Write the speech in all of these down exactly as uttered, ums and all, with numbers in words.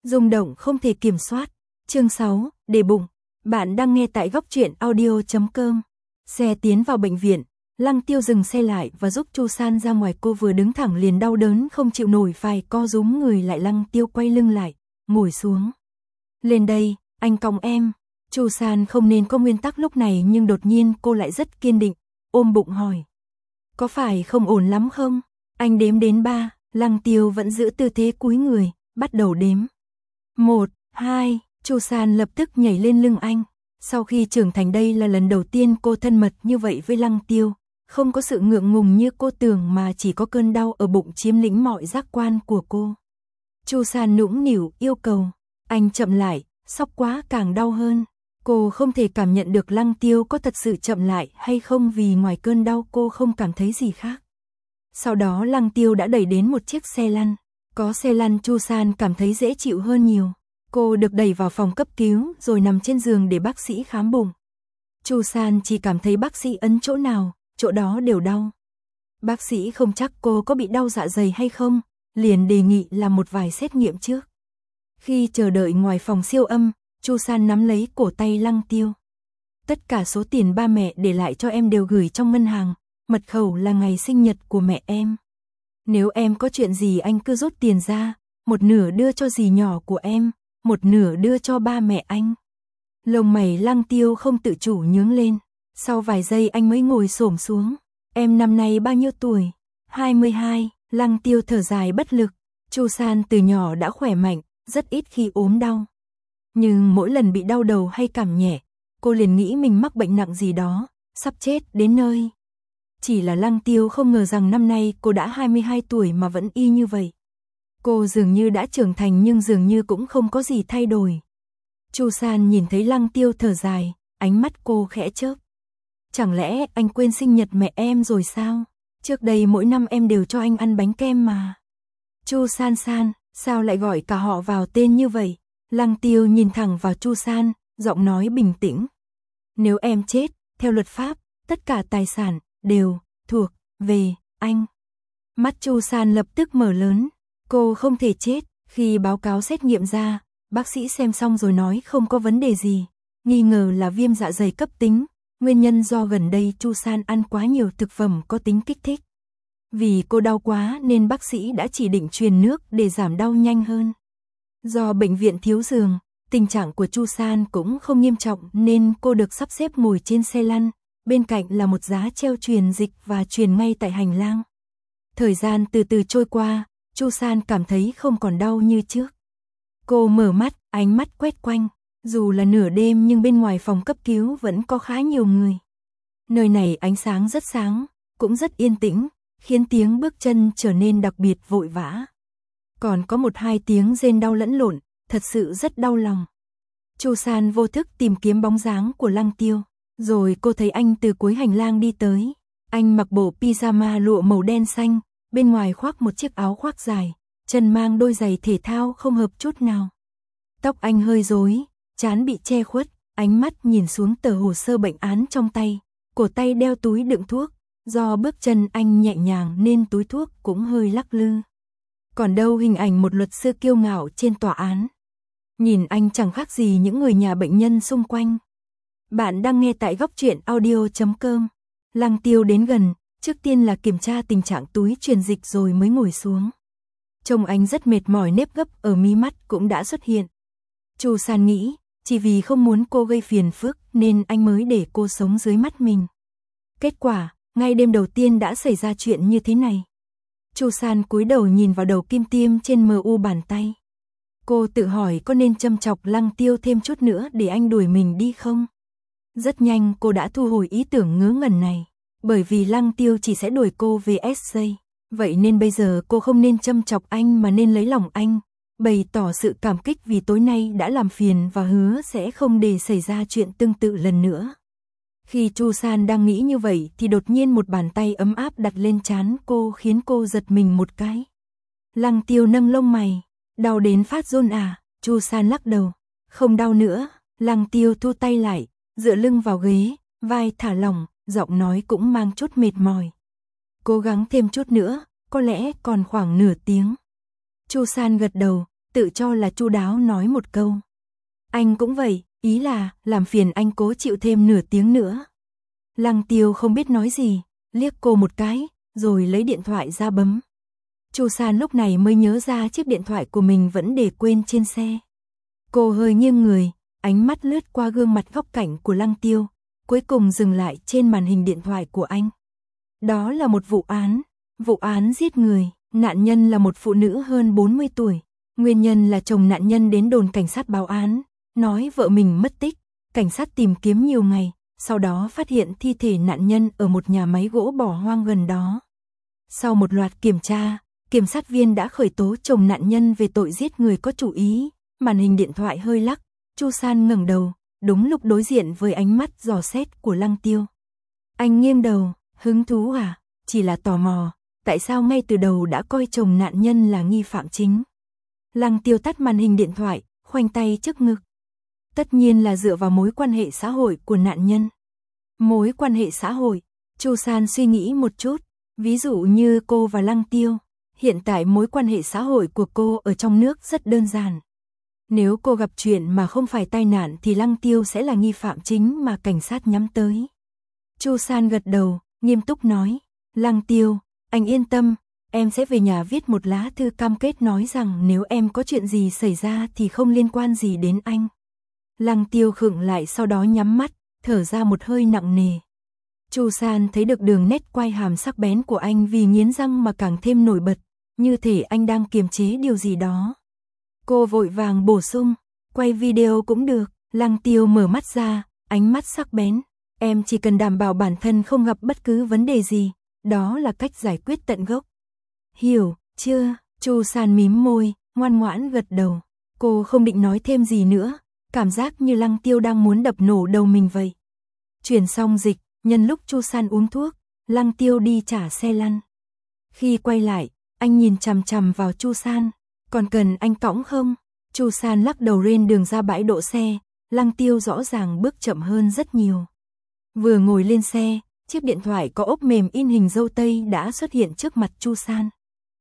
rung động không thể kiểm soát. Chương sáu, để bụng. Bạn đang nghe tại góc truyện audio chấm com. Xe tiến vào bệnh viện, Lăng Tiêu dừng xe lại và giúp Chu San ra ngoài. Cô vừa đứng thẳng liền đau đớn không chịu nổi, phải co rúm người lại. Lăng Tiêu quay lưng lại, ngồi xuống. Lên đây, anh cõng em. Chu San không nên có nguyên tắc lúc này, nhưng đột nhiên cô lại rất kiên định, ôm bụng hỏi. Có phải không ổn lắm không? Anh đếm đến ba, Lăng Tiêu vẫn giữ tư thế cúi người, bắt đầu đếm. Một, hai, Chu San lập tức nhảy lên lưng anh. Sau khi trưởng thành đây là lần đầu tiên cô thân mật như vậy với Lăng Tiêu. Không có sự ngượng ngùng như cô tưởng mà chỉ có cơn đau ở bụng chiếm lĩnh mọi giác quan của cô. Chu San nũng nỉu yêu cầu. Anh chậm lại, sóc quá càng đau hơn. Cô không thể cảm nhận được Lăng Tiêu có thật sự chậm lại hay không, vì ngoài cơn đau cô không cảm thấy gì khác. Sau đó Lăng Tiêu đã đẩy đến một chiếc xe lăn. Có xe lăn Chu San cảm thấy dễ chịu hơn nhiều. Cô được đẩy vào phòng cấp cứu rồi nằm trên giường để bác sĩ khám bụng. Chu San chỉ cảm thấy bác sĩ ấn chỗ nào, chỗ đó đều đau. Bác sĩ không chắc cô có bị đau dạ dày hay không, liền đề nghị làm một vài xét nghiệm trước. Khi chờ đợi ngoài phòng siêu âm, Chu San nắm lấy cổ tay Lăng Tiêu. Tất cả số tiền ba mẹ để lại cho em đều gửi trong ngân hàng, mật khẩu là ngày sinh nhật của mẹ em. Nếu em có chuyện gì anh cứ rút tiền ra, một nửa đưa cho dì nhỏ của em, một nửa đưa cho ba mẹ anh. Lông mày Lăng Tiêu không tự chủ nhướng lên. Sau vài giây anh mới ngồi xổm xuống. Em năm nay bao nhiêu tuổi? hai mươi hai, Lăng Tiêu thở dài bất lực. Chu San từ nhỏ đã khỏe mạnh, rất ít khi ốm đau. Nhưng mỗi lần bị đau đầu hay cảm nhẹ, cô liền nghĩ mình mắc bệnh nặng gì đó, sắp chết đến nơi. Chỉ là Lăng Tiêu không ngờ rằng năm nay cô đã hai mươi hai tuổi mà vẫn y như vậy. Cô dường như đã trưởng thành nhưng dường như cũng không có gì thay đổi. Chu San nhìn thấy Lăng Tiêu thở dài, ánh mắt cô khẽ chớp. Chẳng lẽ anh quên sinh nhật mẹ em rồi sao? Trước đây mỗi năm em đều cho anh ăn bánh kem mà. Chu San San, sao lại gọi cả họ vào tên như vậy? Lăng Tiêu nhìn thẳng vào Chu San, giọng nói bình tĩnh. Nếu em chết, theo luật pháp, tất cả tài sản đều thuộc về anh. Mắt Chu San lập tức mở lớn. Cô không thể chết. Khi báo cáo xét nghiệm ra, bác sĩ xem xong rồi nói không có vấn đề gì, nghi ngờ là viêm dạ dày cấp tính, nguyên nhân do gần đây Chu San ăn quá nhiều thực phẩm có tính kích thích. Vì cô đau quá nên bác sĩ đã chỉ định truyền nước để giảm đau nhanh hơn. Do bệnh viện thiếu giường, tình trạng của Chu San cũng không nghiêm trọng nên cô được sắp xếp ngồi trên xe lăn, bên cạnh là một giá treo truyền dịch và truyền ngay tại hành lang. Thời gian từ từ trôi qua, Chu San cảm thấy không còn đau như trước. Cô mở mắt, ánh mắt quét quanh. Dù là nửa đêm nhưng bên ngoài phòng cấp cứu vẫn có khá nhiều người. Nơi này ánh sáng rất sáng, cũng rất yên tĩnh, khiến tiếng bước chân trở nên đặc biệt vội vã. Còn có một hai tiếng rên đau lẫn lộn, thật sự rất đau lòng. Chu San vô thức tìm kiếm bóng dáng của Lăng Tiêu. Rồi cô thấy anh từ cuối hành lang đi tới. Anh mặc bộ pyjama lụa màu đen xanh, bên ngoài khoác một chiếc áo khoác dài, chân mang đôi giày thể thao không hợp chút nào. Tóc anh hơi rối, trán bị che khuất, ánh mắt nhìn xuống tờ hồ sơ bệnh án trong tay, cổ tay đeo túi đựng thuốc, do bước chân anh nhẹ nhàng nên túi thuốc cũng hơi lắc lư. Còn đâu hình ảnh một luật sư kiêu ngạo trên tòa án. Nhìn anh chẳng khác gì những người nhà bệnh nhân xung quanh. Bạn đang nghe tại góc truyện audio chấm com. Lăng Tiêu đến gần, trước tiên là kiểm tra tình trạng túi truyền dịch rồi mới ngồi xuống. Trông anh rất mệt mỏi, nếp gấp ở mí mắt cũng đã xuất hiện. Chu San nghĩ, chỉ vì không muốn cô gây phiền phức nên anh mới để cô sống dưới mắt mình. Kết quả, ngay đêm đầu tiên đã xảy ra chuyện như thế này. Chu San cúi đầu nhìn vào đầu kim tiêm trên mờ u bàn tay. Cô tự hỏi có nên châm chọc Lăng Tiêu thêm chút nữa để anh đuổi mình đi không? Rất nhanh cô đã thu hồi ý tưởng ngớ ngẩn này, bởi vì Lăng Tiêu chỉ sẽ đuổi cô về ét gi. Vậy nên bây giờ cô không nên châm chọc anh mà nên lấy lòng anh, bày tỏ sự cảm kích vì tối nay đã làm phiền và hứa sẽ không để xảy ra chuyện tương tự lần nữa. Khi Chu San đang nghĩ như vậy thì đột nhiên một bàn tay ấm áp đặt lên trán cô khiến cô giật mình một cái. Lăng Tiêu nâng lông mày, đau đến phát run à? Chu San lắc đầu, không đau nữa. Lăng Tiêu thu tay lại, dựa lưng vào ghế, vai thả lỏng, giọng nói cũng mang chút mệt mỏi. Cố gắng thêm chút nữa, có lẽ còn khoảng nửa tiếng. Chu San gật đầu, tự cho là chu đáo nói một câu. Anh cũng vậy, ý là làm phiền anh cố chịu thêm nửa tiếng nữa. Lăng Tiêu không biết nói gì, liếc cô một cái, rồi lấy điện thoại ra bấm. Chu San lúc này mới nhớ ra chiếc điện thoại của mình vẫn để quên trên xe. Cô hơi nghiêng người, ánh mắt lướt qua gương mặt góc cạnh của Lăng Tiêu, cuối cùng dừng lại trên màn hình điện thoại của anh. Đó là một vụ án, vụ án giết người, nạn nhân là một phụ nữ hơn bốn mươi tuổi. Nguyên nhân là chồng nạn nhân đến đồn cảnh sát báo án, nói vợ mình mất tích. Cảnh sát tìm kiếm nhiều ngày, sau đó phát hiện thi thể nạn nhân ở một nhà máy gỗ bỏ hoang gần đó. Sau một loạt kiểm tra, kiểm sát viên đã khởi tố chồng nạn nhân về tội giết người có chủ ý. Màn hình điện thoại hơi lắc, Chu San ngẩng đầu, đúng lúc đối diện với ánh mắt dò xét của Lăng Tiêu. Anh nghiêng đầu, hứng thú à? Chỉ là tò mò, tại sao ngay từ đầu đã coi chồng nạn nhân là nghi phạm chính? Lăng Tiêu tắt màn hình điện thoại, khoanh tay trước ngực. Tất nhiên là dựa vào mối quan hệ xã hội của nạn nhân. Mối quan hệ xã hội, Chu San suy nghĩ một chút, ví dụ như cô và Lăng Tiêu, hiện tại mối quan hệ xã hội của cô ở trong nước rất đơn giản. Nếu cô gặp chuyện mà không phải tai nạn thì Lăng Tiêu sẽ là nghi phạm chính mà cảnh sát nhắm tới. Chu San gật đầu, nghiêm túc nói, Lăng Tiêu, anh yên tâm, em sẽ về nhà viết một lá thư cam kết nói rằng nếu em có chuyện gì xảy ra thì không liên quan gì đến anh. Lăng Tiêu khựng lại sau đó nhắm mắt, thở ra một hơi nặng nề. Chu San thấy được đường nét quai hàm sắc bén của anh vì nghiến răng mà càng thêm nổi bật, như thể anh đang kiềm chế điều gì đó. Cô vội vàng bổ sung, quay video cũng được. Lăng Tiêu mở mắt ra, ánh mắt sắc bén. Em chỉ cần đảm bảo bản thân không gặp bất cứ vấn đề gì, đó là cách giải quyết tận gốc. Hiểu, chưa? Chu San mím môi, ngoan ngoãn gật đầu. Cô không định nói thêm gì nữa, cảm giác như Lăng Tiêu đang muốn đập nổ đầu mình vậy. Chuyển xong dịch, nhân lúc Chu San uống thuốc, Lăng Tiêu đi trả xe lăn. Khi quay lại, anh nhìn chằm chằm vào Chu San. Còn cần anh cõng không? Chu San lắc đầu lên đường ra bãi đỗ xe, Lăng Tiêu rõ ràng bước chậm hơn rất nhiều. Vừa ngồi lên xe, chiếc điện thoại có ốp mềm in hình dâu tây đã xuất hiện trước mặt Chu San.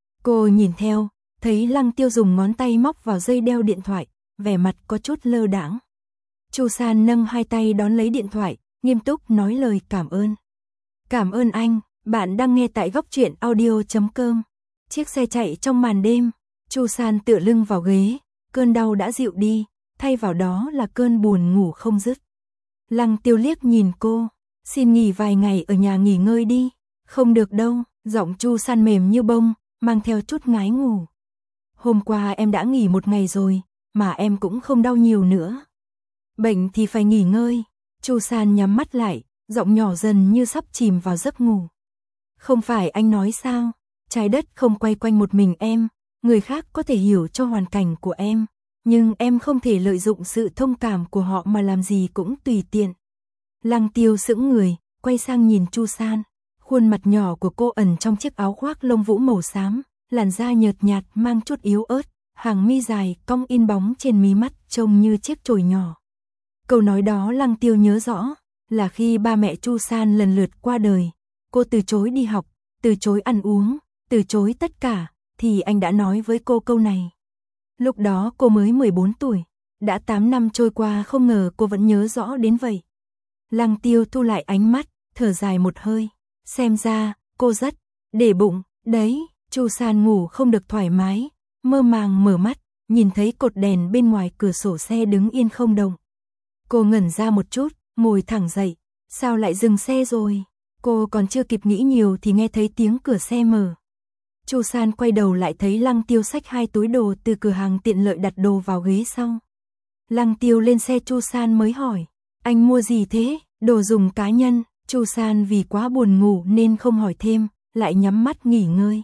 Cô nhìn theo, thấy Lăng Tiêu dùng ngón tay móc vào dây đeo điện thoại, vẻ mặt có chút lơ đãng. Chu San nâng hai tay đón lấy điện thoại, nghiêm túc nói lời cảm ơn. Cảm ơn anh, bạn đang nghe tại góc truyện audio chấm com. Chiếc xe chạy trong màn đêm, Chu San tựa lưng vào ghế, cơn đau đã dịu đi, thay vào đó là cơn buồn ngủ không dứt. Lăng Tiêu liếc nhìn cô, xin nghỉ vài ngày ở nhà nghỉ ngơi đi. Không được đâu, giọng Chu San mềm như bông, mang theo chút ngái ngủ. Hôm qua em đã nghỉ một ngày rồi, mà em cũng không đau nhiều nữa. Bệnh thì phải nghỉ ngơi. Chu San nhắm mắt lại, giọng nhỏ dần như sắp chìm vào giấc ngủ. Không phải anh nói sao, trái đất không quay quanh một mình em, người khác có thể hiểu cho hoàn cảnh của em, nhưng em không thể lợi dụng sự thông cảm của họ mà làm gì cũng tùy tiện. Lăng Tiêu sững người, quay sang nhìn Chu San, khuôn mặt nhỏ của cô ẩn trong chiếc áo khoác lông vũ màu xám, làn da nhợt nhạt mang chút yếu ớt, hàng mi dài cong in bóng trên mí mắt trông như chiếc chổi nhỏ. Câu nói đó Lăng Tiêu nhớ rõ, là khi ba mẹ Chu San lần lượt qua đời, cô từ chối đi học, từ chối ăn uống, từ chối tất cả, thì anh đã nói với cô câu này. Lúc đó cô mới mười bốn tuổi, đã tám năm trôi qua không ngờ cô vẫn nhớ rõ đến vậy. Lăng Tiêu thu lại ánh mắt, thở dài một hơi, xem ra, cô rất để bụng, đấy. Chu San ngủ không được thoải mái, mơ màng mở mắt, nhìn thấy cột đèn bên ngoài cửa sổ xe đứng yên không động. Cô ngẩn ra một chút, ngồi thẳng dậy, sao lại dừng xe rồi? Cô còn chưa kịp nghĩ nhiều thì nghe thấy tiếng cửa xe mở. Chu San quay đầu lại thấy Lăng Tiêu xách hai túi đồ từ cửa hàng tiện lợi đặt đồ vào ghế sau. Lăng Tiêu lên xe Chu San mới hỏi, anh mua gì thế? Đồ dùng cá nhân. Chu San vì quá buồn ngủ nên không hỏi thêm, lại nhắm mắt nghỉ ngơi.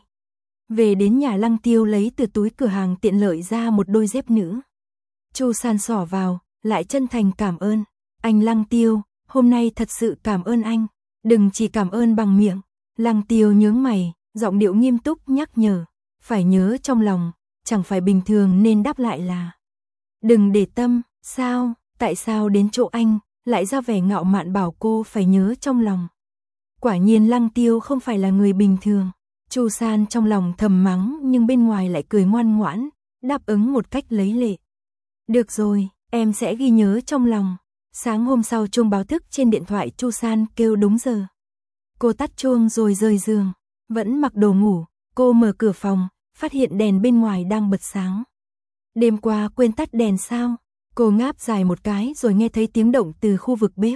Về đến nhà Lăng Tiêu lấy từ túi cửa hàng tiện lợi ra một đôi dép nữ. Chu San xỏ vào, lại chân thành cảm ơn. Anh Lăng Tiêu, hôm nay thật sự cảm ơn anh. Đừng chỉ cảm ơn bằng miệng. Lăng Tiêu nhướng mày, giọng điệu nghiêm túc nhắc nhở. Phải nhớ trong lòng, chẳng phải bình thường nên đáp lại là đừng để tâm. Sao, tại sao đến chỗ anh, lại ra vẻ ngạo mạn bảo cô phải nhớ trong lòng. Quả nhiên Lăng Tiêu không phải là người bình thường. Chu San trong lòng thầm mắng nhưng bên ngoài lại cười ngoan ngoãn, đáp ứng một cách lấy lệ. Được rồi, em sẽ ghi nhớ trong lòng. Sáng hôm sau chuông báo thức trên điện thoại Chu San kêu đúng giờ. Cô tắt chuông rồi rời giường, vẫn mặc đồ ngủ, cô mở cửa phòng, phát hiện đèn bên ngoài đang bật sáng. Đêm qua quên tắt đèn sao? Cô ngáp dài một cái rồi nghe thấy tiếng động từ khu vực bếp.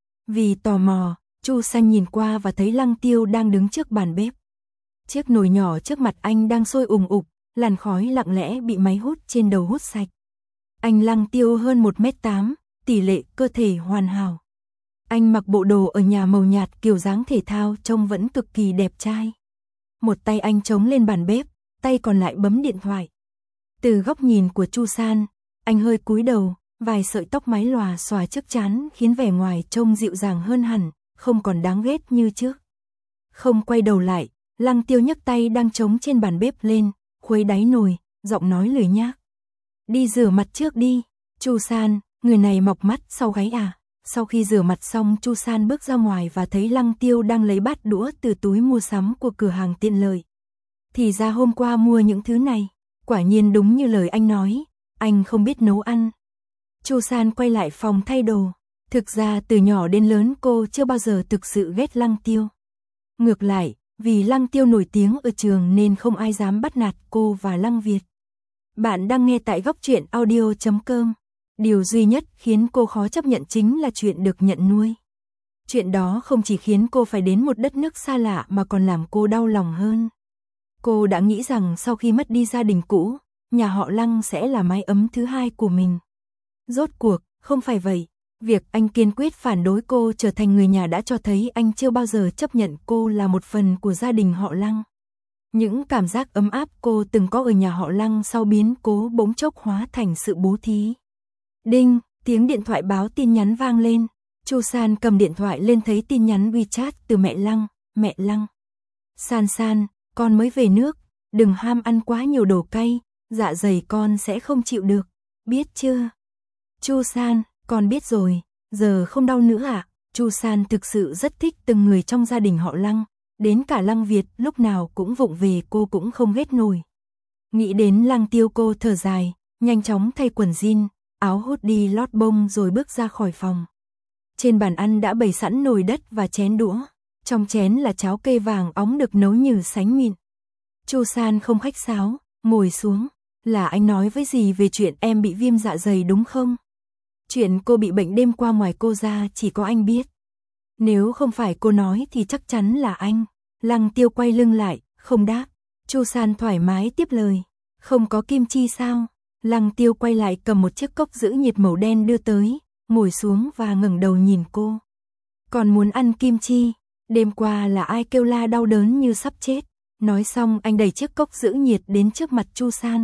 Vì tò mò, Chu San nhìn qua và thấy Lăng Tiêu đang đứng trước bàn bếp. Chiếc nồi nhỏ trước mặt anh đang sôi ùng ục, làn khói lặng lẽ bị máy hút trên đầu hút sạch. Anh Lăng Tiêu hơn một mét tám, tỷ lệ cơ thể hoàn hảo. Anh mặc bộ đồ ở nhà màu nhạt kiểu dáng thể thao trông vẫn cực kỳ đẹp trai. Một tay anh chống lên bàn bếp, tay còn lại bấm điện thoại. Từ góc nhìn của Chu San, anh hơi cúi đầu, vài sợi tóc mái lòa xòa trước trán khiến vẻ ngoài trông dịu dàng hơn hẳn, không còn đáng ghét như trước. Không quay đầu lại, Lăng Tiêu nhấc tay đang chống trên bàn bếp lên, khuấy đáy nồi, giọng nói lười nhác. Đi rửa mặt trước đi. Chu San, người này mọc mắt sau gáy à? Sau khi rửa mặt xong, Chu San bước ra ngoài và thấy Lăng Tiêu đang lấy bát đũa từ túi mua sắm của cửa hàng tiện lợi. Thì ra hôm qua mua những thứ này, quả nhiên đúng như lời anh nói, anh không biết nấu ăn. Chu San quay lại phòng thay đồ. Thực ra từ nhỏ đến lớn cô chưa bao giờ thực sự ghét Lăng Tiêu. Ngược lại, vì Lăng Tiêu nổi tiếng ở trường nên không ai dám bắt nạt cô và Lăng Việt. Bạn đang nghe tại góc truyện audio chấm com. Điều duy nhất khiến cô khó chấp nhận chính là chuyện được nhận nuôi. Chuyện đó không chỉ khiến cô phải đến một đất nước xa lạ mà còn làm cô đau lòng hơn. Cô đã nghĩ rằng sau khi mất đi gia đình cũ, nhà họ Lăng sẽ là mái ấm thứ hai của mình. Rốt cuộc, không phải vậy. Việc anh kiên quyết phản đối cô trở thành người nhà đã cho thấy anh chưa bao giờ chấp nhận cô là một phần của gia đình họ Lăng. Những cảm giác ấm áp cô từng có ở nhà họ Lăng sau biến cố bỗng chốc hóa thành sự bố thí. Đinh, tiếng điện thoại báo tin nhắn vang lên. Chu San cầm điện thoại lên thấy tin nhắn WeChat từ mẹ Lăng. Mẹ Lăng. San San, con mới về nước, đừng ham ăn quá nhiều đồ cay, dạ dày con sẽ không chịu được, biết chưa? Chu San, con biết rồi, giờ không đau nữa ạ. À? Chu San thực sự rất thích từng người trong gia đình họ Lăng, đến cả Lăng Việt lúc nào cũng vụng về cô cũng không ghét nổi. Nghĩ đến Lăng Tiêu cô thở dài, nhanh chóng thay quần jean, áo hoodie lót bông rồi bước ra khỏi phòng. Trên bàn ăn đã bày sẵn nồi đất và chén đũa, trong chén là cháo kê vàng óng được nấu như sánh mịn. Chu San không khách sáo, ngồi xuống, là anh nói với dì về chuyện em bị viêm dạ dày đúng không? Chuyện cô bị bệnh đêm qua ngoài cô ra chỉ có anh biết. Nếu không phải cô nói thì chắc chắn là anh. Lăng Tiêu quay lưng lại, không đáp. Chu San thoải mái tiếp lời. Không có kim chi sao? Lăng Tiêu quay lại cầm một chiếc cốc giữ nhiệt màu đen đưa tới, ngồi xuống và ngẩng đầu nhìn cô. Còn muốn ăn kim chi? Đêm qua là ai kêu la đau đớn như sắp chết? Nói xong anh đẩy chiếc cốc giữ nhiệt đến trước mặt Chu San.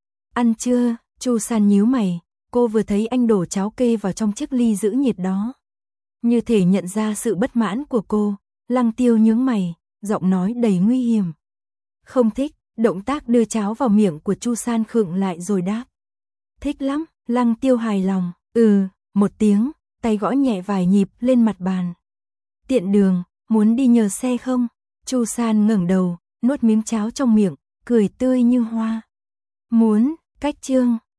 Ăn chưa? Chu San nhíu mày, cô vừa thấy anh đổ cháo kê vào trong chiếc ly giữ nhiệt đó. Như thể nhận ra sự bất mãn của cô, Lăng Tiêu nhướng mày, giọng nói đầy nguy hiểm. Không thích, động tác đưa cháo vào miệng của Chu San khựng lại rồi đáp. Thích lắm, Lăng Tiêu hài lòng, ừ, một tiếng, tay gõ nhẹ vài nhịp lên mặt bàn. Tiện đường, muốn đi nhờ xe không? Chu San ngẩng đầu, nuốt miếng cháo trong miệng, cười tươi như hoa. Muốn, cách chương.